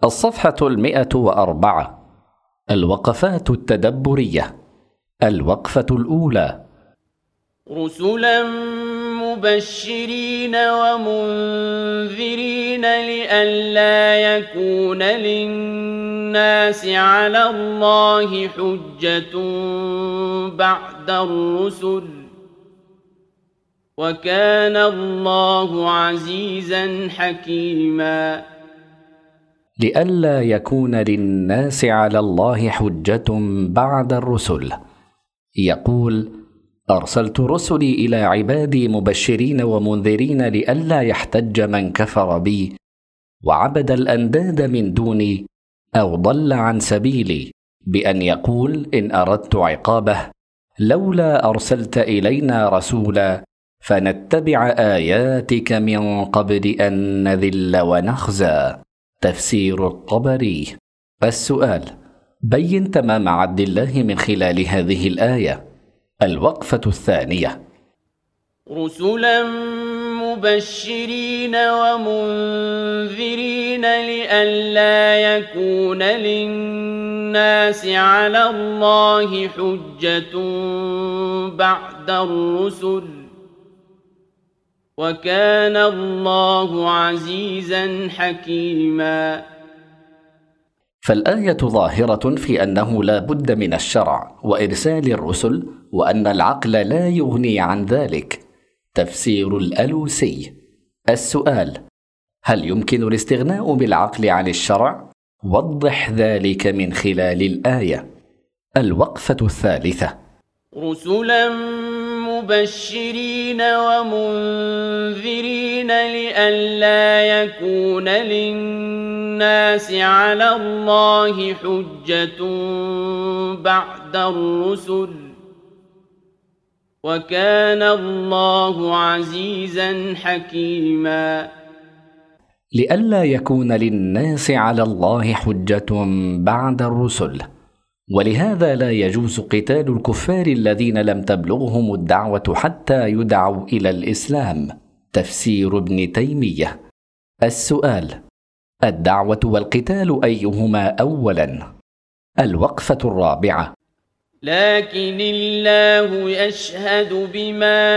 الصفحة 104. الوقفات التدبرية. الوقفة الأولى: رسلا مبشرين ومنذرين لئلا يكون للناس على الله حجة بعد الرسل، وكان الله عزيزا حكيما. لئلا يكون للناس على الله حجة بعد الرسل. يقول: أرسلت رسلي إلى عبادي مبشرين ومنذرين لئلا يحتج من كفر بي وعبد الأنداد من دوني أو ضل عن سبيلي بأن يقول إن أردت عقابه: لولا أرسلت إلينا رسولا فنتبع آياتك من قبل أن نذل ونخزى. تفسير الطبري. السؤال: بين تمام عدل الله من خلال هذه الآية. الوقفة الثانية: رسلا مبشرين ومنذرين لئلا يكون للناس على الله حجة بعد الرسل، وكان الله عزيزا حكيما. فالآية ظاهرة في أنه لا بد من الشرع وإرسال الرسل، وأن العقل لا يغني عن ذلك. تفسير الألوسي. السؤال: هل يمكن الاستغناء بالعقل عن الشرع؟ وضح ذلك من خلال الآية. الوقفة الثالثة: رسلا مبشرين ومنذرين لئلا يكون للناس على الله حجة بعد الرسل، وكان الله عزيزا حكيما. لئلا يكون للناس على الله حجة بعد الرسل، ولهذا لا يجوز قتال الكفار الذين لم تبلغهم الدعوة حتى يدعوا إلى الإسلام. تفسير ابن تيمية. السؤال: الدعوة والقتال أيهما أولا؟ الوقفة الرابعة: لكن الله يشهد بما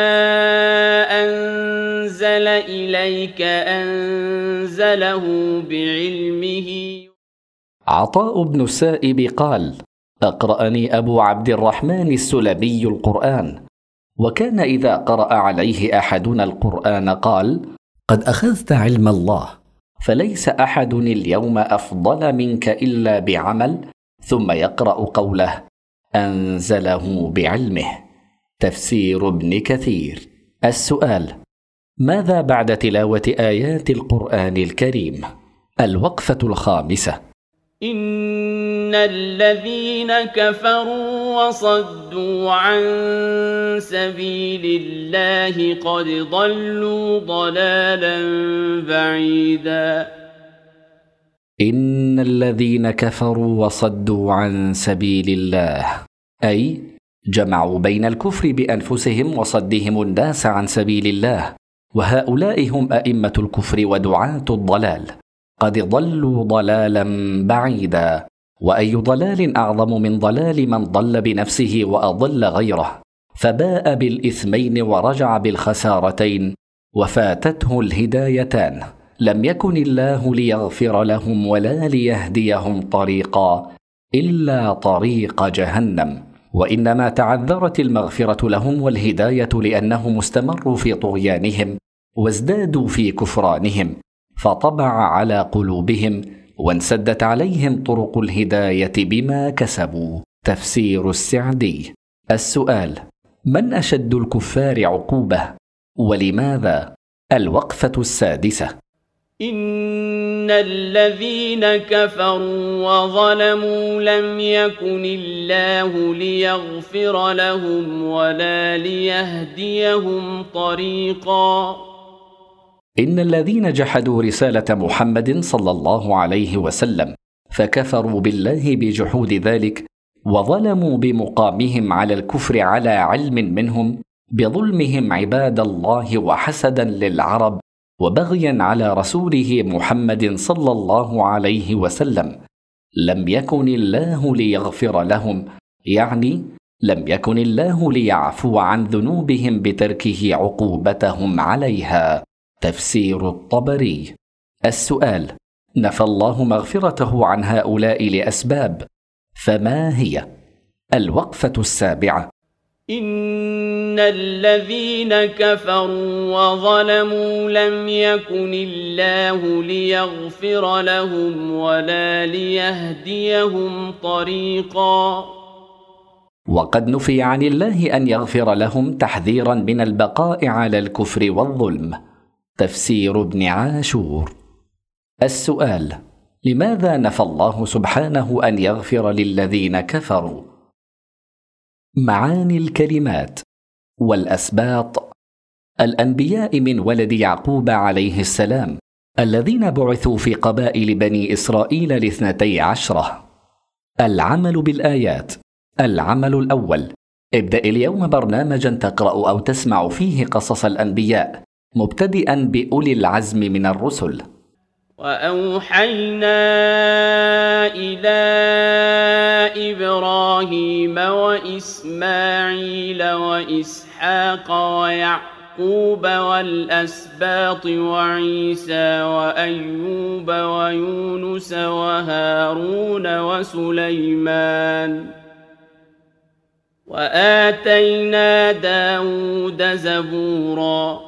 أنزل إليك أنزله بعلمه. عطاء بن السائب قال: أقرأني أبو عبد الرحمن السلمي القرآن، وكان إذا قرأ عليه أحدنا القرآن قال: قد أخذت علم الله، فليس أحد اليوم أفضل منك إلا بعمل، ثم يقرأ قوله: أنزله بعلمه. تفسير ابن كثير. السؤال: ماذا بعد تلاوة آيات القرآن الكريم؟ الوقفة الخامسة: إن الذين كفروا وصدوا عن سبيل الله قد ضلوا ضلالا بعيدا. إن الذين كفروا وصدوا عن سبيل الله، أي جمعوا بين الكفر بأنفسهم وصدهم الناس عن سبيل الله، وهؤلاء هم أئمة الكفر ودعاة الضلال. قد ضلوا ضلالا بعيدا، وأي ضلال أعظم من ضلال من ضل بنفسه وأضل غيره، فباء بالإثمين ورجع بالخسارتين، وفاتته الهدايتان. لم يكن الله ليغفر لهم ولا ليهديهم طريقا إلا طريق جهنم، وإنما تعذرت المغفرة لهم والهداية لأنهم استمروا في طغيانهم وازدادوا في كفرانهم، فطبع على قلوبهم وانسدت عليهم طرق الهداية بما كسبوا. تفسير السعدي. السؤال: من أشد الكفار عقوبة ولماذا؟ الوقفة السادسة: إن الذين كفروا وظلموا لم يكن الله ليغفر لهم ولا ليهديهم طريقا. إن الذين جحدوا رسالة محمد صلى الله عليه وسلم فكفروا بالله بجحود ذلك، وظلموا بمقامهم على الكفر على علم منهم بظلمهم عباد الله وحسدا للعرب، وبغيا على رسوله محمد صلى الله عليه وسلم، لم يكن الله ليغفر لهم، يعني لم يكن الله ليعفو عن ذنوبهم بتركه عقوبتهم عليها. تفسير الطبري. السؤال: نفى الله مغفرته عن هؤلاء لأسباب، فما هي؟ الوقفة السابعة: إن الذين كفروا وظلموا لم يكن الله ليغفر لهم ولا ليهديهم طريقا. وقد نفي عن الله أن يغفر لهم تحذيرا من البقاء على الكفر والظلم. تفسير ابن عاشور. السؤال: لماذا نفى الله سبحانه أن يغفر للذين كفروا؟ معاني الكلمات والأسباط: الأنبياء من ولد يعقوب عليه السلام الذين بعثوا في قبائل بني إسرائيل 12. العمل بالآيات: العمل الأول: ابدأ اليوم برنامجا تقرأ أو تسمع فيه قصص الأنبياء مبتدئا بأولي العزم من الرسل. وأوحينا إلى إبراهيم وإسماعيل وإسحاق ويعقوب والأسباط وعيسى وأيوب ويونس وهارون وسليمان وآتينا داود زبورا.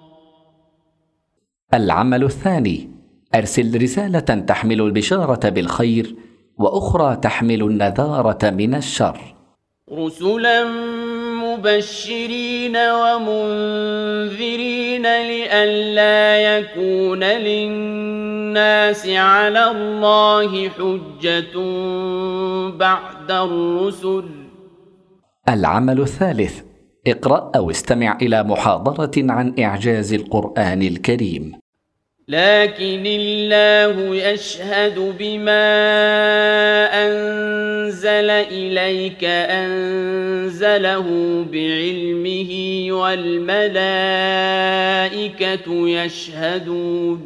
العمل الثاني: أرسل رسالة تحمل البشارة بالخير وأخرى تحمل النذارة من الشر. رسلا مبشرين ومنذرين لئلا يكون للناس على الله حجة بعد الرسل. العمل الثالث: اقرأ أو استمع إلى محاضرة عن إعجاز القرآن الكريم. لكن الله يشهد بما أنزل إليك أنزله بعلمه والملائكة يشهدون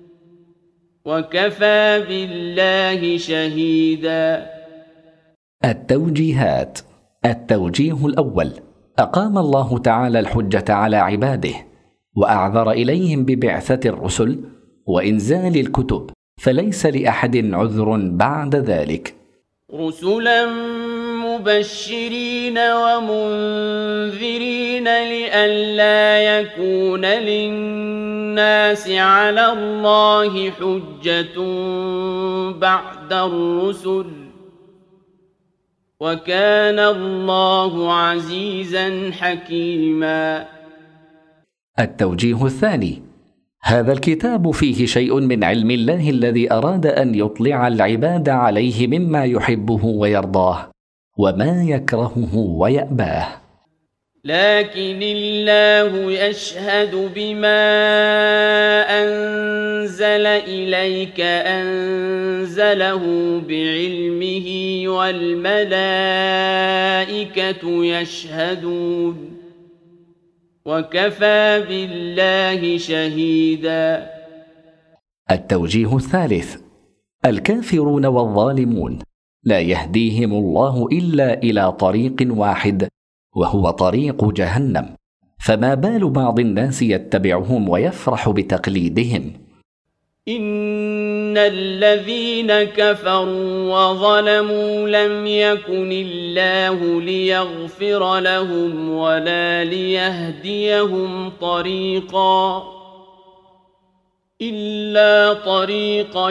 وكفى بالله شهيدا. التوجيهات. التوجيه الأول: أقام الله تعالى الحجة على عباده وأعذر إليهم ببعثة الرسل وإنزال الكتب، فليس لأحد عذر بعد ذلك. رسلا مبشرين ومنذرين لئلا يكون للناس على الله حجة بعد الرسل وكان الله عزيزا حكيما. التوجيه الثاني: هذا الكتاب فيه شيء من علم الله الذي أراد أن يطلع العباد عليه مما يحبه ويرضاه وما يكرهه ويأباه. لكن الله يشهد بما أنزل إليك أنزله بعلمه والملائكة يشهدون وكفى بالله شهيدا. التوجيه الثالث: الكافرون والظالمون لا يهديهم الله إلا إلى طريق واحد وهو طريق جهنم، فما بال بعض الناس يتبعهم ويفرح بتقليدهم. إن الذين كفروا وظلموا لم يكن الله ليغفر لهم ولا ليهديهم طريقا إلا طريق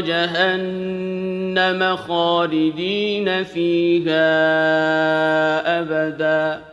جهنم خالدين فيها أبدا